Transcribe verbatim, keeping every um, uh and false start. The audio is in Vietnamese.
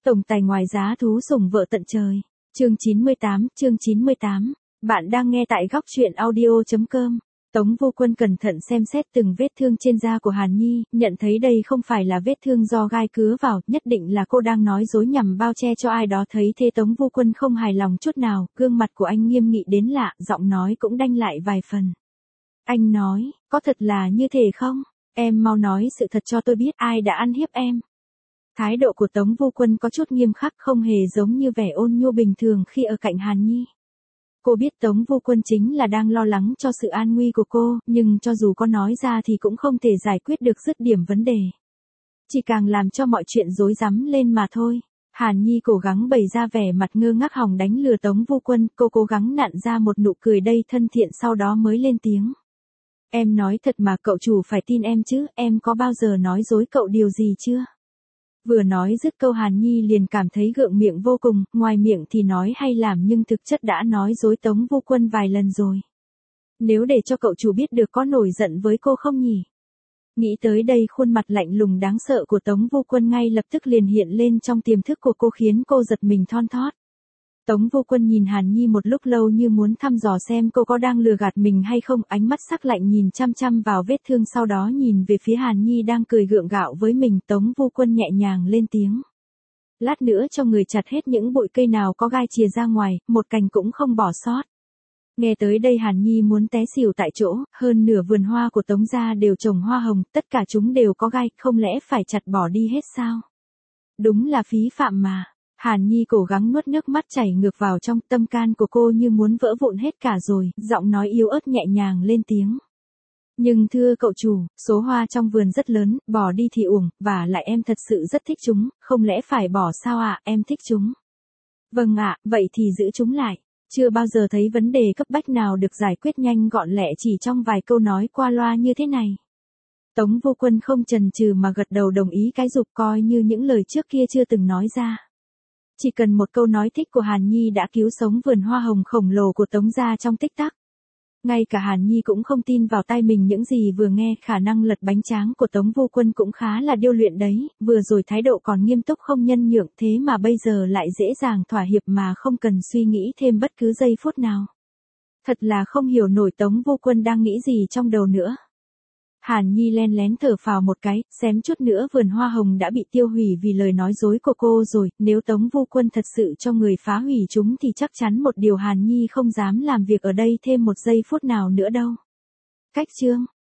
Tổng tài ngoài giá thú sủng vợ tận trời. Chương chín mươi tám, chương chín mươi tám. Bạn đang nghe tại góc truyện audio chấm com. Tống Vô Quân cẩn thận xem xét từng vết thương trên da của Hàn Nhi, nhận thấy đây không phải là vết thương do gai cứa vào, nhất định là cô đang nói dối nhằm bao che cho ai đó thấy. Thế Tống Vô Quân không hài lòng chút nào, gương mặt của anh nghiêm nghị đến lạ, giọng nói cũng đanh lại vài phần. Anh nói, có thật là như thế không? Em mau nói sự thật cho tôi biết ai đã ăn hiếp em. Thái độ của Tống Vô Quân có chút nghiêm khắc, không hề giống như vẻ ôn nhu bình thường khi ở cạnh Hàn Nhi. Cô biết Tống Vô Quân chính là đang lo lắng cho sự an nguy của cô, nhưng cho dù có nói ra thì cũng không thể giải quyết được dứt điểm vấn đề. Chỉ càng làm cho mọi chuyện rối rắm lên mà thôi. Hàn Nhi cố gắng bày ra vẻ mặt ngơ ngác hòng đánh lừa Tống Vô Quân, cô cố gắng nặn ra một nụ cười đầy thân thiện, sau đó mới lên tiếng. Em nói thật mà, cậu chủ phải tin em chứ, em có bao giờ nói dối cậu điều gì chưa? Vừa nói dứt câu Hàn Nhi liền cảm thấy gượng miệng vô cùng, ngoài miệng thì nói hay làm nhưng thực chất đã nói dối Tống Vô Quân vài lần rồi. Nếu để cho cậu chủ biết được có nổi giận với cô không nhỉ? Nghĩ tới đây, khuôn mặt lạnh lùng đáng sợ của Tống Vô Quân ngay lập tức liền hiện lên trong tiềm thức của cô, khiến cô giật mình thon thót. Tống Vô Quân nhìn Hàn Nhi một lúc lâu như muốn thăm dò xem cô có đang lừa gạt mình hay không, ánh mắt sắc lạnh nhìn chăm chăm vào vết thương, sau đó nhìn về phía Hàn Nhi đang cười gượng gạo với mình. Tống Vô Quân nhẹ nhàng lên tiếng. Lát nữa cho người chặt hết những bụi cây nào có gai chìa ra ngoài, một cành cũng không bỏ sót. Nghe tới đây Hàn Nhi muốn té xỉu tại chỗ, hơn nửa vườn hoa của Tống gia đều trồng hoa hồng, tất cả chúng đều có gai, không lẽ phải chặt bỏ đi hết sao? Đúng là phí phạm mà. Hàn Nhi cố gắng nuốt nước mắt chảy ngược vào trong, tâm can của cô như muốn vỡ vụn hết cả rồi, giọng nói yếu ớt nhẹ nhàng lên tiếng. Nhưng thưa cậu chủ, số hoa trong vườn rất lớn, bỏ đi thì uổng, và lại em thật sự rất thích chúng, không lẽ phải bỏ sao ạ, à? Em thích chúng. Vâng ạ, vậy thì giữ chúng lại. Chưa bao giờ thấy vấn đề cấp bách nào được giải quyết nhanh gọn lẹ chỉ trong vài câu nói qua loa như thế này. Tống Vô Quân không chần chừ mà gật đầu đồng ý cái dục, coi như những lời trước kia chưa từng nói ra. Chỉ cần một câu nói thích của Hàn Nhi đã cứu sống vườn hoa hồng khổng lồ của Tống gia trong tích tắc. Ngay cả Hàn Nhi cũng không tin vào tai mình những gì vừa nghe, khả năng lật bánh tráng của Tống Vô Quân cũng khá là điêu luyện đấy, vừa rồi thái độ còn nghiêm túc không nhân nhượng, thế mà bây giờ lại dễ dàng thỏa hiệp mà không cần suy nghĩ thêm bất cứ giây phút nào. Thật là không hiểu nổi Tống Vô Quân đang nghĩ gì trong đầu nữa. Hàn Nhi len lén thở phào một cái, xém chút nữa vườn hoa hồng đã bị tiêu hủy vì lời nói dối của cô rồi, nếu Tống Vô Quân thật sự cho người phá hủy chúng thì chắc chắn một điều Hàn Nhi không dám làm việc ở đây thêm một giây phút nào nữa đâu. Cách chương